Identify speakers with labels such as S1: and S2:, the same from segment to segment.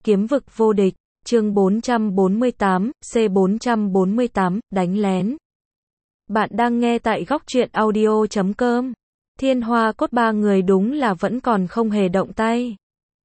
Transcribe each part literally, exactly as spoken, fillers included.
S1: Kiếm vực vô địch, chương bốn trăm bốn mươi tám, C bốn trăm bốn mươi tám, đánh lén. Bạn đang nghe tại góc truyện audio chấm com. Thiên Hoa Cốt ba người đúng là vẫn còn không hề động tay.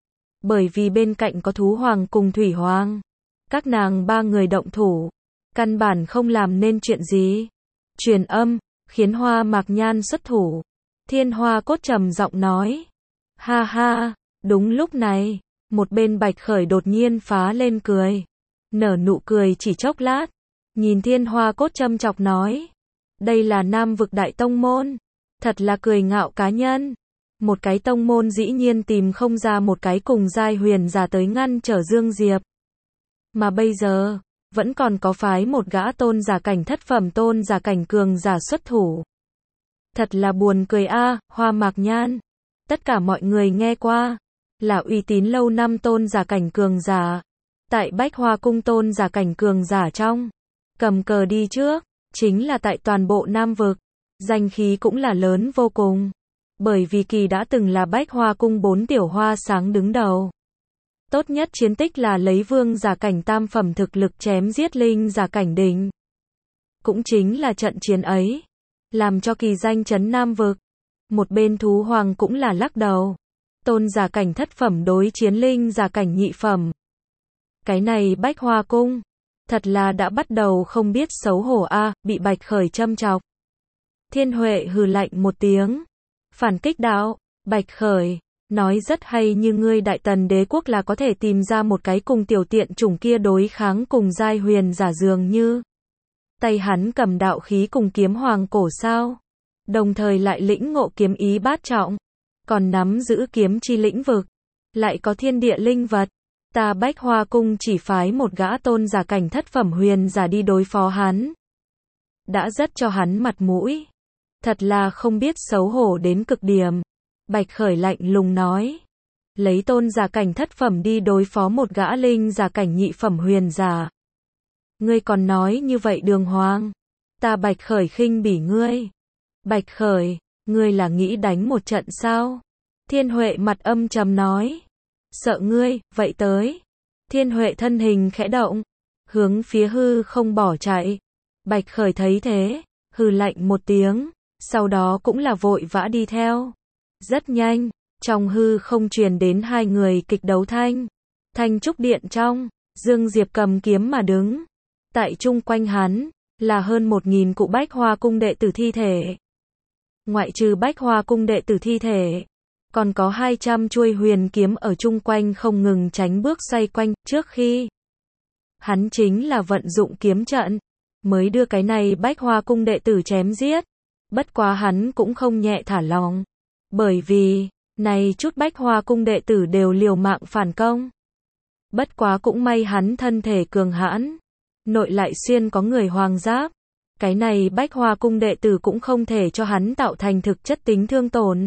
S1: Bởi vì bên cạnh có Thú Hoàng cùng Thủy Hoàng. Các nàng ba người động thủ, căn bản không làm nên chuyện gì. Truyền âm, khiến Hoa Mạc Nhan xuất thủ. Thiên Hoa Cốt trầm giọng nói. Ha ha, đúng lúc này, một bên Bạch Khởi đột nhiên phá lên cười. Nở nụ cười chỉ chốc lát, nhìn Thiên Hoa Cốt châm chọc nói. Đây là Nam vực đại tông môn, thật là cười ngạo cá nhân. Một cái tông môn dĩ nhiên tìm không ra một cái cùng giai huyền giả tới ngăn trở Dương Diệp. Mà bây giờ, vẫn còn có phái một gã tôn giả cảnh thất phẩm tôn giả cảnh cường giả xuất thủ. Thật là buồn cười a, Hoa Mạc Nhan. Tất cả mọi người nghe qua, là uy tín lâu năm tôn giả cảnh cường giả. Tại Bách Hoa Cung tôn giả cảnh cường giả trong, cầm cờ đi trước, chính là tại toàn bộ Nam vực. Danh khí cũng là lớn vô cùng. Bởi vì kỳ đã từng là Bách Hoa Cung bốn tiểu hoa sáng đứng đầu. Tốt nhất chiến tích là lấy vương giả cảnh tam phẩm thực lực chém giết linh giả cảnh đỉnh. Cũng chính là trận chiến ấy, làm cho kỳ danh chấn Nam vực. Một bên Thú Hoàng cũng là lắc đầu. Tôn giả cảnh thất phẩm đối chiến linh giả cảnh nhị phẩm. Cái này Bách Hoa Cung, thật là đã bắt đầu không biết xấu hổ a, à, bị Bạch Khởi châm chọc. Thiên Huệ hừ lạnh một tiếng. Phản kích đạo, Bạch Khởi, nói rất hay, như ngươi Đại Tần đế quốc là có thể tìm ra một cái cùng tiểu tiện chủng kia đối kháng cùng giai huyền giả dường như. Tay hắn cầm đạo khí cùng kiếm hoàng cổ sao. Đồng thời lại lĩnh ngộ kiếm ý bát trọng. Còn nắm giữ kiếm chi lĩnh vực. Lại có thiên địa linh vật. Ta Bách Hoa Cung chỉ phái một gã tôn giả cảnh thất phẩm huyền giả đi đối phó hắn. Đã rất cho hắn mặt mũi. Thật là không biết xấu hổ đến cực điểm. Bạch Khởi lạnh lùng nói. Lấy tôn giả cảnh thất phẩm đi đối phó một gã linh giả cảnh nhị phẩm huyền giả. Ngươi còn nói như vậy đường hoàng. Ta Bạch Khởi khinh bỉ ngươi. Bạch Khởi, ngươi là nghĩ đánh một trận sao? Thiên Huệ mặt âm trầm nói. Sợ ngươi, vậy tới. Thiên Huệ thân hình khẽ động, hướng phía hư không bỏ chạy. Bạch Khởi thấy thế, hừ lạnh một tiếng, sau đó cũng là vội vã đi theo. Rất nhanh, trong hư không truyền đến hai người kịch đấu thanh. Thanh trúc điện trong, Dương Diệp cầm kiếm mà đứng. Tại chung quanh hắn, là hơn một nghìn cụ Bách Hoa Cung đệ tử thi thể. Ngoại trừ Bách Hoa Cung đệ tử thi thể, còn có hai trăm chuôi huyền kiếm ở chung quanh không ngừng tránh bước xoay quanh. Trước khi hắn chính là vận dụng kiếm trận, mới đưa cái này Bách Hoa Cung đệ tử chém giết. Bất quá hắn cũng không nhẹ thả lòng. Bởi vì, này chút Bách Hoa Cung đệ tử đều liều mạng phản công. Bất quá cũng may hắn thân thể cường hãn. Nội lại xuyên có người hoàng giáp. Cái này Bách Hoa Cung đệ tử cũng không thể cho hắn tạo thành thực chất tính thương tổn.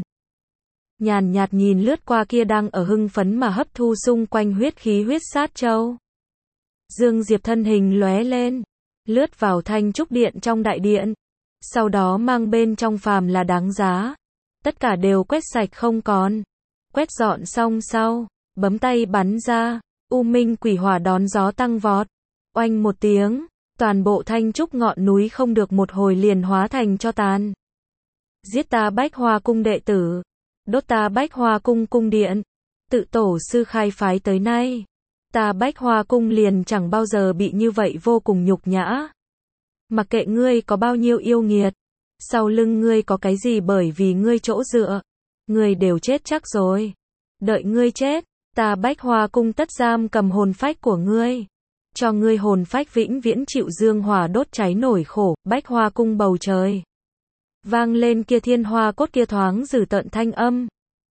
S1: Nhàn nhạt nhìn lướt qua kia đang ở hưng phấn mà hấp thu xung quanh huyết khí huyết sát châu. Dương Diệp thân hình lóe lên, lướt vào thanh trúc điện trong đại điện. Sau đó mang bên trong phàm là đáng giá. Tất cả đều quét sạch không còn. Quét dọn xong sau, bấm tay bắn ra, U Minh quỷ hỏa đón gió tăng vọt. Oanh một tiếng, toàn bộ thanh trúc ngọn núi không được một hồi liền hóa thành tro tàn. Giết ta Bách Hoa Cung đệ tử, đốt ta Bách Hoa Cung cung điện. Tự tổ sư khai phái tới nay, ta Bách Hoa Cung liền chẳng bao giờ bị như vậy vô cùng nhục nhã. Mặc kệ ngươi có bao nhiêu yêu nghiệt, sau lưng ngươi có cái gì bởi vì ngươi chỗ dựa, ngươi đều chết chắc rồi. Đợi ngươi chết, ta Bách Hoa Cung tất giam cầm hồn phách của ngươi. Cho ngươi hồn phách vĩnh viễn chịu dương hỏa đốt cháy nổi khổ. Bách Hoa Cung bầu trời vang lên kia Thiên Hoa Cốt kia thoáng dữ tợn thanh âm.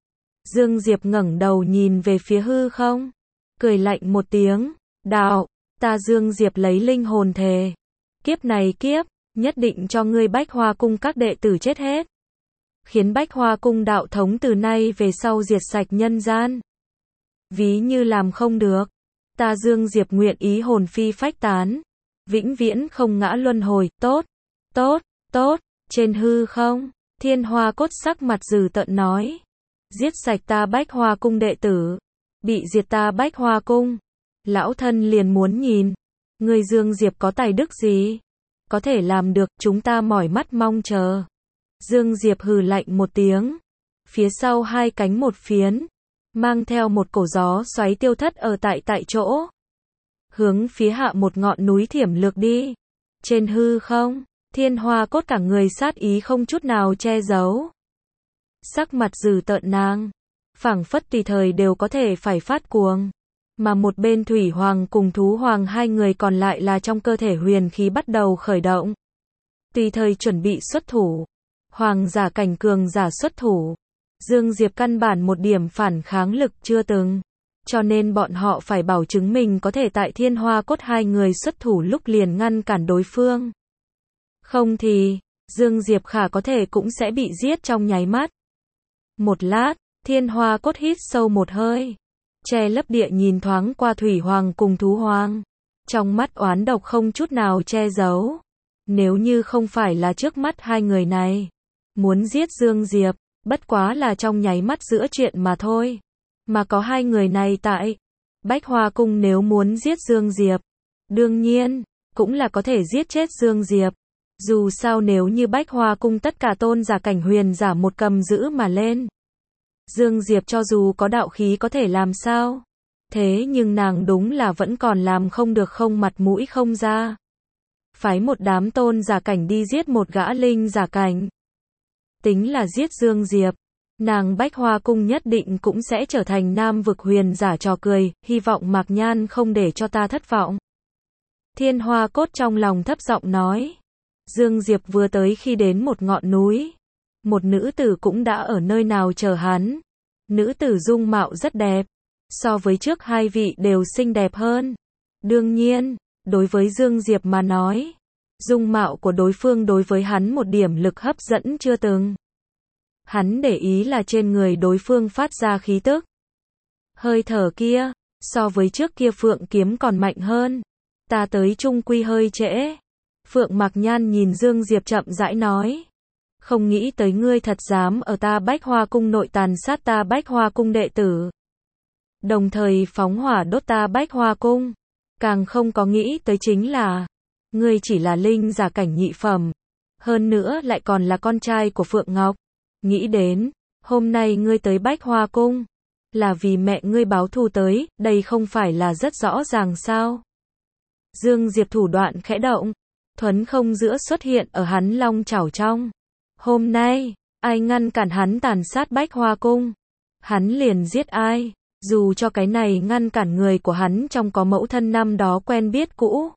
S1: Dương Diệp ngẩng đầu nhìn về phía hư không, cười lạnh một tiếng. Đạo, ta Dương Diệp lấy linh hồn thề, kiếp này kiếp, nhất định cho ngươi Bách Hoa Cung các đệ tử chết hết. Khiến Bách Hoa Cung đạo thống từ nay về sau diệt sạch nhân gian. Ví như làm không được, ta Dương Diệp nguyện ý hồn phi phách tán, vĩnh viễn không ngã luân hồi. Tốt, tốt, tốt. Trên hư không, Thiên Hoa Cốt sắc mặt dữ tợn nói. Giết sạch ta Bách Hoa Cung đệ tử, bị diệt ta Bách Hoa Cung. Lão thân liền muốn nhìn. Người Dương Diệp có tài đức gì? Có thể làm được, chúng ta mỏi mắt mong chờ. Dương Diệp hừ lạnh một tiếng. Phía sau hai cánh một phiến. Mang theo một cổ gió xoáy tiêu thất ở tại tại chỗ. Hướng phía hạ một ngọn núi thiểm lược đi. Trên hư không, Thiên Hoa Cốt cả người sát ý không chút nào che giấu. Sắc mặt dữ tợn nàng. Phảng phất tùy thời đều có thể phải phát cuồng. Mà một bên Thủy Hoàng cùng Thú Hoàng hai người còn lại là trong cơ thể huyền khí bắt đầu khởi động. Tùy thời chuẩn bị xuất thủ. Hoàng giả cảnh cường giả xuất thủ. Dương Diệp căn bản một điểm phản kháng lực chưa từng. Cho nên bọn họ phải bảo chứng mình có thể tại Thiên Hoa Cốt hai người xuất thủ lúc liền ngăn cản đối phương. Không thì, Dương Diệp khả có thể cũng sẽ bị giết trong nháy mắt. Một lát, Thiên Hoa Cốt hít sâu một hơi. Che lấp địa nhìn thoáng qua Thủy Hoàng cùng Thú Hoàng. Trong mắt oán độc không chút nào che giấu. Nếu như không phải là trước mắt hai người này. Muốn giết Dương Diệp, bất quá là trong nháy mắt giữa chuyện mà thôi. Mà có hai người này tại Bách Hoa Cung nếu muốn giết Dương Diệp. Đương nhiên, cũng là có thể giết chết Dương Diệp. Dù sao nếu như Bách Hoa Cung tất cả tôn giả cảnh huyền giả một cầm giữ mà lên. Dương Diệp cho dù có đạo khí có thể làm sao. Thế nhưng nàng đúng là vẫn còn làm không được, không mặt mũi không ra. Phái một đám tôn giả cảnh đi giết một gã linh giả cảnh. Tính là giết Dương Diệp. Nàng Bách Hoa Cung nhất định cũng sẽ trở thành nam vực huyền giả trò cười, hy vọng Mạc Nhan không để cho ta thất vọng. Thiên Hoa Cốt trong lòng thấp giọng nói. Dương Diệp vừa tới khi đến một ngọn núi. Một nữ tử cũng đã ở nơi nào chờ hắn. Nữ tử dung mạo rất đẹp. So với trước hai vị đều xinh đẹp hơn. Đương nhiên, đối với Dương Diệp mà nói, dung mạo của đối phương đối với hắn một điểm lực hấp dẫn chưa từng. Hắn để ý là trên người đối phương phát ra khí tức. Hơi thở kia, so với trước kia Phượng kiếm còn mạnh hơn. Ta tới trung quy hơi trễ. Phượng Mạc Nhan nhìn Dương Diệp chậm rãi nói. Không nghĩ tới ngươi thật dám ở ta Bách Hoa Cung nội tàn sát ta Bách Hoa Cung đệ tử. Đồng thời phóng hỏa đốt ta Bách Hoa Cung. Càng không có nghĩ tới chính là, ngươi chỉ là linh giả cảnh nhị phẩm. Hơn nữa lại còn là con trai của Phượng Ngọc. Nghĩ đến, hôm nay ngươi tới Bách Hoa Cung, là vì mẹ ngươi báo thù tới, đây không phải là rất rõ ràng sao? Dương Diệp thủ đoạn khẽ động, thuấn không giữa xuất hiện ở hắn long chảo trong. Hôm nay, ai ngăn cản hắn tàn sát Bách Hoa Cung, hắn liền giết ai, dù cho cái này ngăn cản người của hắn trong có mẫu thân năm đó quen biết cũ.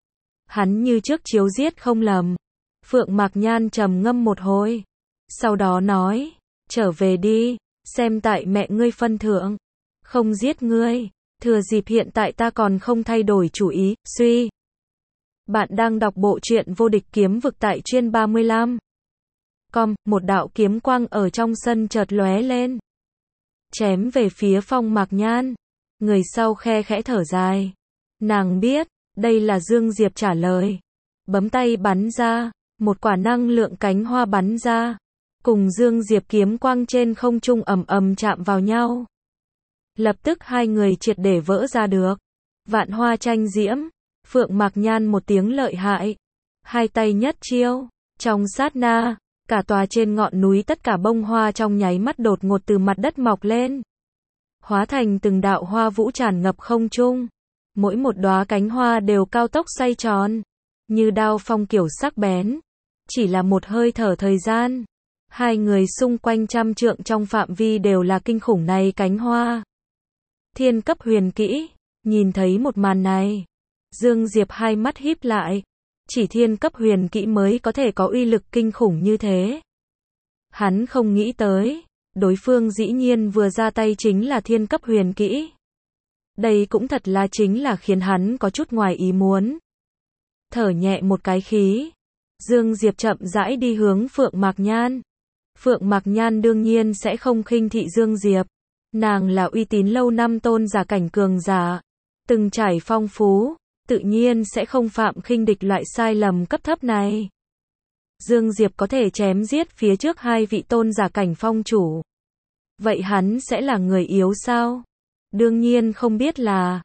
S1: Hắn như trước chiếu giết không lầm. Phượng Mạc Nhan trầm ngâm một hồi. Sau đó nói, trở về đi, xem tại mẹ ngươi phân thượng. Không giết ngươi, thừa dịp hiện tại ta còn không thay đổi chủ ý, suy. Bạn đang đọc bộ truyện Vô Địch Kiếm Vực tại chuyên ba mươi lăm. Com, một đạo kiếm quang ở trong sân chợt lóe lên. Chém về phía Phong Mạc Nhan. Người sau khe khẽ thở dài. Nàng biết, đây là Dương Diệp trả lời. Bấm tay bắn ra, một quả năng lượng cánh hoa bắn ra. Cùng Dương Diệp kiếm quang trên không trung ầm ầm chạm vào nhau. Lập tức hai người triệt để vỡ ra được. Vạn hoa tranh diễm. Phượng Mạc Nhan một tiếng lợi hại. Hai tay nhất chiêu. Trong sát na, cả tòa trên ngọn núi tất cả bông hoa trong nháy mắt đột ngột từ mặt đất mọc lên. Hóa thành từng đạo hoa vũ tràn ngập không trung. Mỗi một đóa cánh hoa đều cao tốc xoay tròn. Như đao phong kiểu sắc bén. Chỉ là một hơi thở thời gian. Hai người xung quanh trăm trượng trong phạm vi đều là kinh khủng này cánh hoa. Thiên cấp huyền kỹ. Nhìn thấy một màn này. Dương Diệp hai mắt híp lại. Chỉ thiên cấp huyền kỹ mới có thể có uy lực kinh khủng như thế. Hắn không nghĩ tới. Đối phương dĩ nhiên vừa ra tay chính là thiên cấp huyền kỹ. Đây cũng thật là chính là khiến hắn có chút ngoài ý muốn. Thở nhẹ một cái khí. Dương Diệp chậm rãi đi hướng Phượng Mạc Nhan. Phượng Mạc Nhan đương nhiên sẽ không khinh thị Dương Diệp. Nàng là uy tín lâu năm tôn giả cảnh cường giả. Từng trải phong phú. Tự nhiên sẽ không phạm khinh địch loại sai lầm cấp thấp này. Dương Diệp có thể chém giết phía trước hai vị tôn giả cảnh phong chủ. Vậy hắn sẽ là người yếu sao? Đương nhiên không biết là.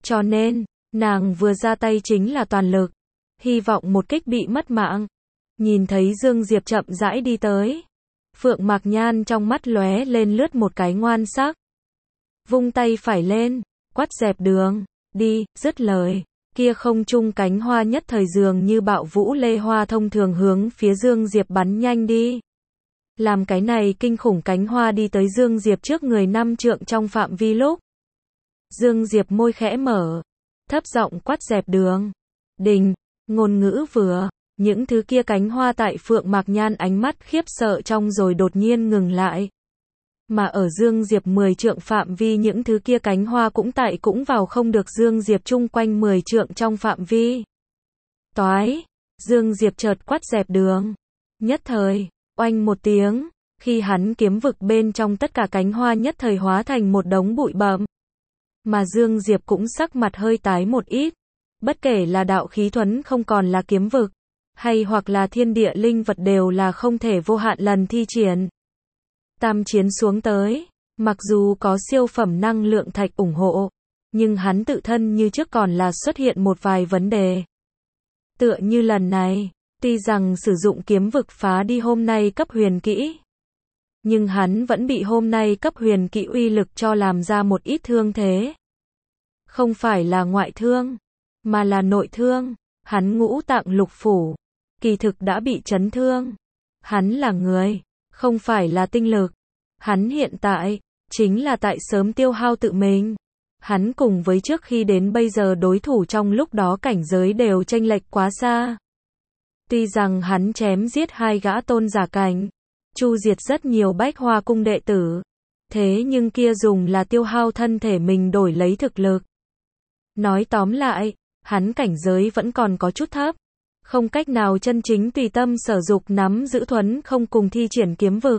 S1: Cho nên, nàng vừa ra tay chính là toàn lực. Hy vọng một kích bị mất mạng. Nhìn thấy Dương Diệp chậm rãi đi tới. Phượng Mạc Nhan trong mắt lóe lên lướt một cái ngoan sắc. Vung tay phải lên, quát dẹp đường, đi, dứt lời. Kia không trung cánh hoa nhất thời dường như bạo vũ lê hoa thông thường hướng phía Dương Diệp bắn nhanh đi. Làm cái này kinh khủng cánh hoa đi tới Dương Diệp trước người năm trượng trong phạm vi lúc. Dương Diệp môi khẽ mở, thấp giọng quát dẹp đường. Đình, ngôn ngữ vừa, những thứ kia cánh hoa tại Phượng Mạc Nhan ánh mắt khiếp sợ trong rồi đột nhiên ngừng lại. Mà ở Dương Diệp mười trượng phạm vi những thứ kia cánh hoa cũng tại cũng vào không được Dương Diệp chung quanh mười trượng trong phạm vi. Toái, Dương Diệp chợt quát dẹp đường. Nhất thời, oanh một tiếng, khi hắn kiếm vực bên trong tất cả cánh hoa nhất thời hóa thành một đống bụi bặm. Mà Dương Diệp cũng sắc mặt hơi tái một ít. Bất kể là đạo khí thuẫn không còn là kiếm vực, hay hoặc là thiên địa linh vật đều là không thể vô hạn lần thi triển. Tam chiến xuống tới, mặc dù có siêu phẩm năng lượng thạch ủng hộ, nhưng hắn tự thân như trước còn là xuất hiện một vài vấn đề. Tựa như lần này, tuy rằng sử dụng kiếm vực phá đi hôm nay cấp huyền kỹ, nhưng hắn vẫn bị hôm nay cấp huyền kỹ uy lực cho làm ra một ít thương thế. Không phải là ngoại thương, mà là nội thương. Hắn ngũ tạng lục phủ, kỳ thực đã bị chấn thương. Hắn là người, không phải là tinh lực. Hắn hiện tại, chính là tại sớm tiêu hao tự mình. Hắn cùng với trước khi đến bây giờ đối thủ trong lúc đó cảnh giới đều chênh lệch quá xa. Tuy rằng hắn chém giết hai gã tôn giả cảnh, chu diệt rất nhiều Bách Hoa cung đệ tử, thế nhưng kia dùng là tiêu hao thân thể mình đổi lấy thực lực. Nói tóm lại, hắn cảnh giới vẫn còn có chút thấp, không cách nào chân chính tùy tâm sở dục nắm giữ thuẫn không cùng thi triển kiếm vực.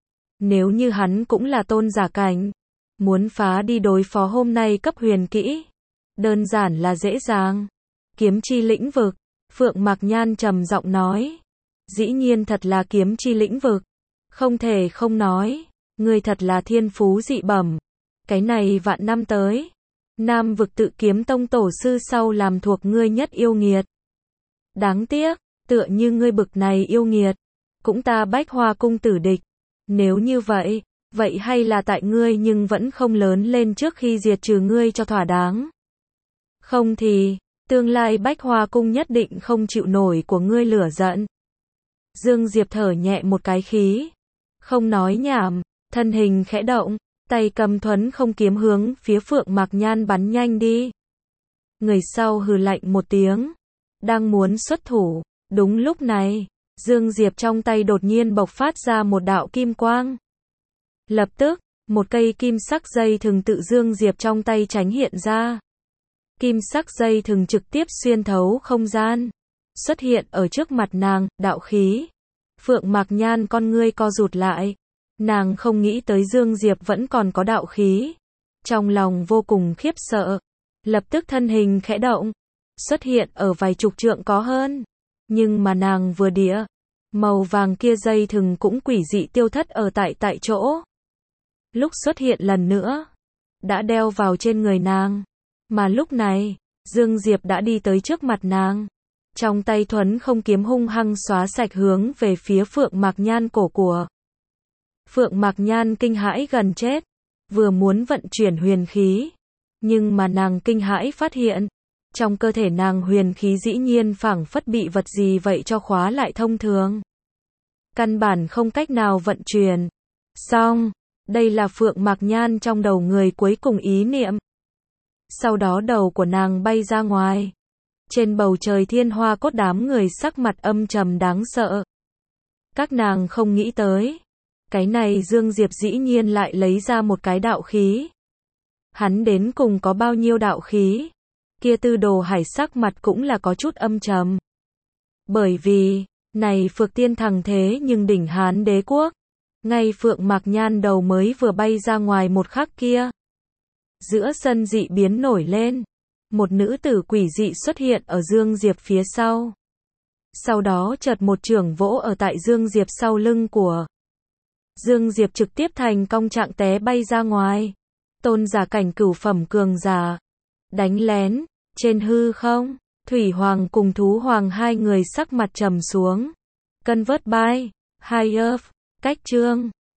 S1: Nếu như hắn cũng là tôn giả cảnh, muốn phá đi đối phó hôm nay cấp huyền kỹ, đơn giản là dễ dàng. Kiếm chi lĩnh vực, Phượng Mạc Nhan trầm giọng nói. Dĩ nhiên thật là kiếm chi lĩnh vực, không thể không nói, ngươi thật là thiên phú dị bẩm. Cái này vạn năm tới, Nam vực tự kiếm tông tổ sư sau làm thuộc ngươi nhất yêu nghiệt. Đáng tiếc, tựa như ngươi bực này yêu nghiệt, cũng ta Bách Hoa cung tử địch. Nếu như vậy, vậy hay là tại ngươi nhưng vẫn không lớn lên trước khi diệt trừ ngươi cho thỏa đáng. Không thì, tương lai Bách Hoa cung nhất định không chịu nổi của ngươi lửa giận. Dương Diệp thở nhẹ một cái khí, không nói nhảm, thân hình khẽ động, tay cầm thuẫn không kiếm hướng phía Phượng Mạc Nhan bắn nhanh đi. Người sau hừ lạnh một tiếng, đang muốn xuất thủ, đúng lúc này, Dương Diệp trong tay đột nhiên bộc phát ra một đạo kim quang. Lập tức, một cây kim sắc dây thừng tự Dương Diệp trong tay tránh hiện ra. Kim sắc dây thừng trực tiếp xuyên thấu không gian, xuất hiện ở trước mặt nàng, đạo khí. Phượng Mạc Nhan con ngươi co rụt lại. Nàng không nghĩ tới Dương Diệp vẫn còn có đạo khí. Trong lòng vô cùng khiếp sợ. Lập tức thân hình khẽ động, xuất hiện ở vài chục trượng có hơn. Nhưng mà nàng vừa đĩa, màu vàng kia dây thừng cũng quỷ dị tiêu thất ở tại tại chỗ. Lúc xuất hiện lần nữa, đã đeo vào trên người nàng. Mà lúc này, Dương Diệp đã đi tới trước mặt nàng. Trong tay thuẫn không kiếm hung hăng xóa sạch hướng về phía Phượng Mạc Nhan cổ của. Phượng Mạc Nhan kinh hãi gần chết, vừa muốn vận chuyển huyền khí, nhưng mà nàng kinh hãi phát hiện, trong cơ thể nàng huyền khí dĩ nhiên phảng phất bị vật gì vậy cho khóa lại thông thường. Căn bản không cách nào vận chuyển. Xong, đây là Phượng Mạc Nhan trong đầu người cuối cùng ý niệm. Sau đó đầu của nàng bay ra ngoài. Trên bầu trời thiên hoa cốt đám người sắc mặt âm trầm đáng sợ. Các nàng không nghĩ tới. Cái này Dương Diệp dĩ nhiên lại lấy ra một cái đạo khí. Hắn đến cùng có bao nhiêu đạo khí? Kia Tư Đồ Hải sắc mặt cũng là có chút âm trầm. Bởi vì, này Phược Tiên thằng thế nhưng đỉnh Hán đế quốc. Ngay Phượng Mạc Nhan đầu mới vừa bay ra ngoài một khắc kia. Giữa sân dị biến nổi lên. Một nữ tử quỷ dị xuất hiện ở Dương Diệp phía sau. Sau đó chợt một chưởng vỗ ở tại Dương Diệp sau lưng của. Dương Diệp trực tiếp thành cong trạng té bay ra ngoài. Tôn giả cảnh cửu phẩm cường giả. Đánh lén, trên hư không, Thủy Hoàng cùng Thú Hoàng hai người sắc mặt trầm xuống. Convert by, High Earth, cách chương